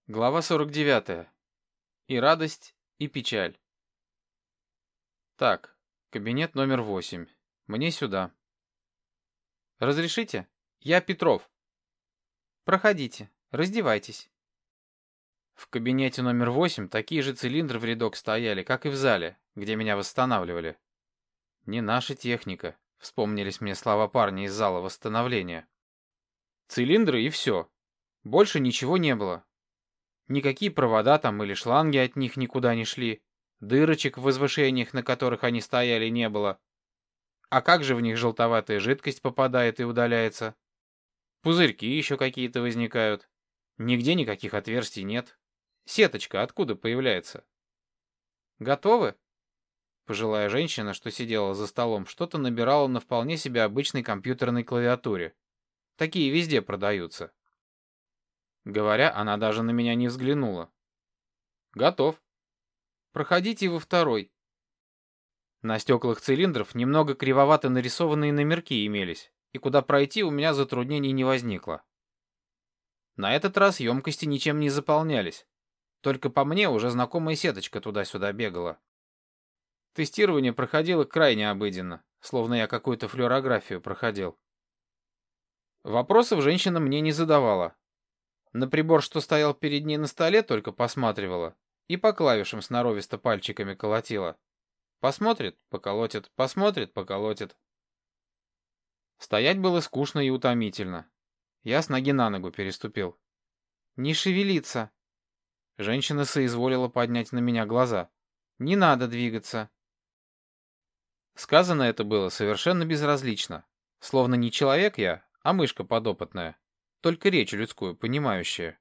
Глава 49. И радость, и печаль. Так, кабинет номер 8. Мне сюда. Разрешите? Я Петров. Проходите, раздевайтесь. В кабинете номер 8 такие же цилиндры в рядок стояли, как и в зале, где меня восстанавливали. Не наша техника, вспомнились мне слова парня из зала восстановления. Цилиндры и все. Больше ничего не было. Никакие провода там или шланги от них никуда не шли. Дырочек в возвышениях, на которых они стояли, не было. А как же в них желтоватая жидкость попадает и удаляется? Пузырьки еще какие-то возникают. Нигде никаких отверстий нет. Сеточка откуда появляется? Готовы? Пожилая женщина, что сидела за столом, что-то набирала на вполне себе обычной компьютерной клавиатуре. Такие везде продаются. Говоря, она даже на меня не взглянула. Готов. Проходите во второй. На стеклах цилиндров немного кривовато нарисованные номерки имелись, и куда пройти у меня затруднений не возникло. На этот раз емкости ничем не заполнялись. Только по мне уже знакомая сеточка туда-сюда бегала. Тестирование проходило крайне обыденно, словно я какую-то флюорографию проходил. Вопросов женщина мне не задавала. На прибор, что стоял перед ней на столе, только посматривала и по клавишам сноровисто пальчиками колотила. Посмотрит — поколотит, посмотрит — поколотит. Стоять было скучно и утомительно. Я с ноги на ногу переступил. «Не шевелиться!» Женщина соизволила поднять на меня глаза. «Не надо двигаться!» Сказано это было совершенно безразлично. Словно не человек я, а мышка подопытная. Только речь людскую, понимающая.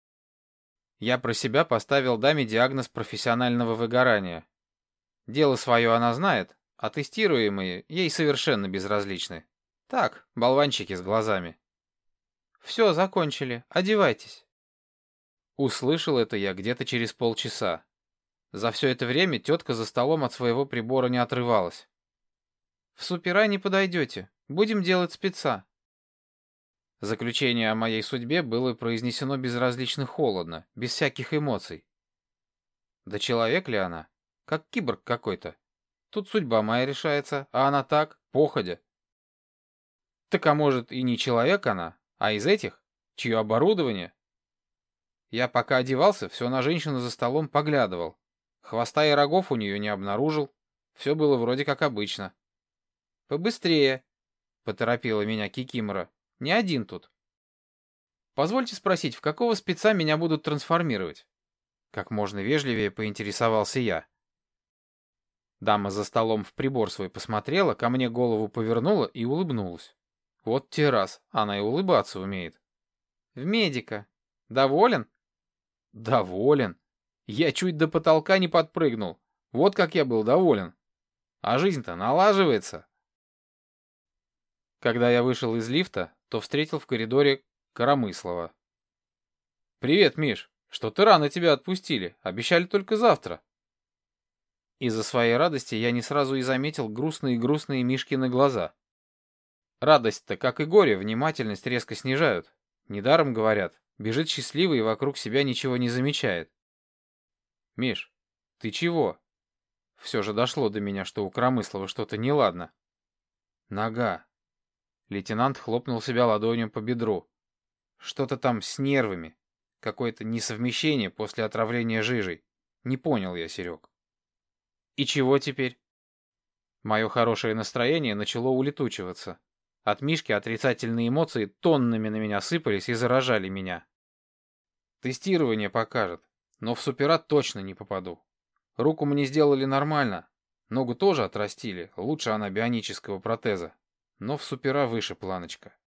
Я про себя поставил даме диагноз профессионального выгорания. Дело свое она знает, а тестируемые ей совершенно безразличны. Так, болванчики с глазами. Все, закончили, одевайтесь. Услышал это я где-то через полчаса. За все это время тетка за столом от своего прибора не отрывалась. В супера не подойдете, будем делать спеца. Заключение о моей судьбе было произнесено безразлично холодно, без всяких эмоций. Да человек ли она? Как киборг какой-то. Тут судьба моя решается, а она так, походя. Так а может и не человек она, а из этих, чье оборудование? Я пока одевался, все на женщину за столом поглядывал. Хвоста и рогов у нее не обнаружил. Все было вроде как обычно. «Побыстрее», — поторопила меня кикимора. «Не один тут». «Позвольте спросить, в какого спеца меня будут трансформировать?» Как можно вежливее поинтересовался я. Дама за столом в прибор свой посмотрела, ко мне голову повернула и улыбнулась. Вот те раз, она и улыбаться умеет. «В медика. Доволен?» «Доволен. Я чуть до потолка не подпрыгнул. Вот как я был доволен. А жизнь-то налаживается». Когда я вышел из лифта, то встретил в коридоре Коромыслова. «Привет, Миш. Что-то рано тебя отпустили. Обещали только завтра». Из-за своей радости я не сразу и заметил грустные Мишкины глаза. Радость-то, как и горе, внимательность резко снижают. Недаром говорят, бежит счастливый и вокруг себя ничего не замечает. «Миш, ты чего?» Все же дошло до меня, что у Коромыслова что-то неладно. «Нога». Лейтенант хлопнул себя ладонью по бедру. Что-то там с нервами. Какое-то несовмещение после отравления жижей. Не понял я, Серег. И чего теперь? Мое хорошее настроение начало улетучиваться. От Мишки отрицательные эмоции тоннами на меня сыпались и заражали меня. Тестирование покажет, но в супера точно не попаду. Руку мне сделали нормально. Ногу тоже отрастили, лучше она бионического протеза. Но в супера выше планочка.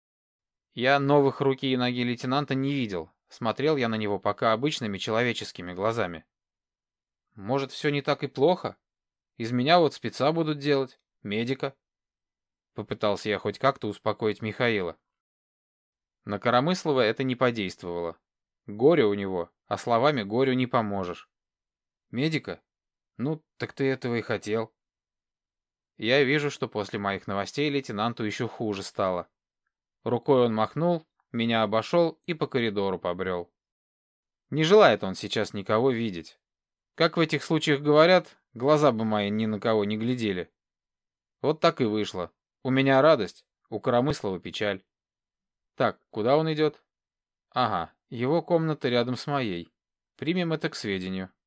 Я новых руки и ноги лейтенанта не видел. Смотрел я на него пока обычными человеческими глазами. Может, все не так и плохо? Из меня вот спеца будут делать, медика. Попытался я хоть как-то успокоить Михаила. На Коромыслова это не подействовало. Горе у него, а словами горю не поможешь. Медика? Ну, так ты этого и хотел. Я вижу, что после моих новостей лейтенанту еще хуже стало. Рукой он махнул, меня обошел и по коридору побрел. Не желает он сейчас никого видеть. Как в этих случаях говорят, глаза бы мои ни на кого не глядели. Вот так и вышло. У меня радость, у Коромыслова печаль. Так, куда он идет? Ага, его комната рядом с моей. Примем это к сведению.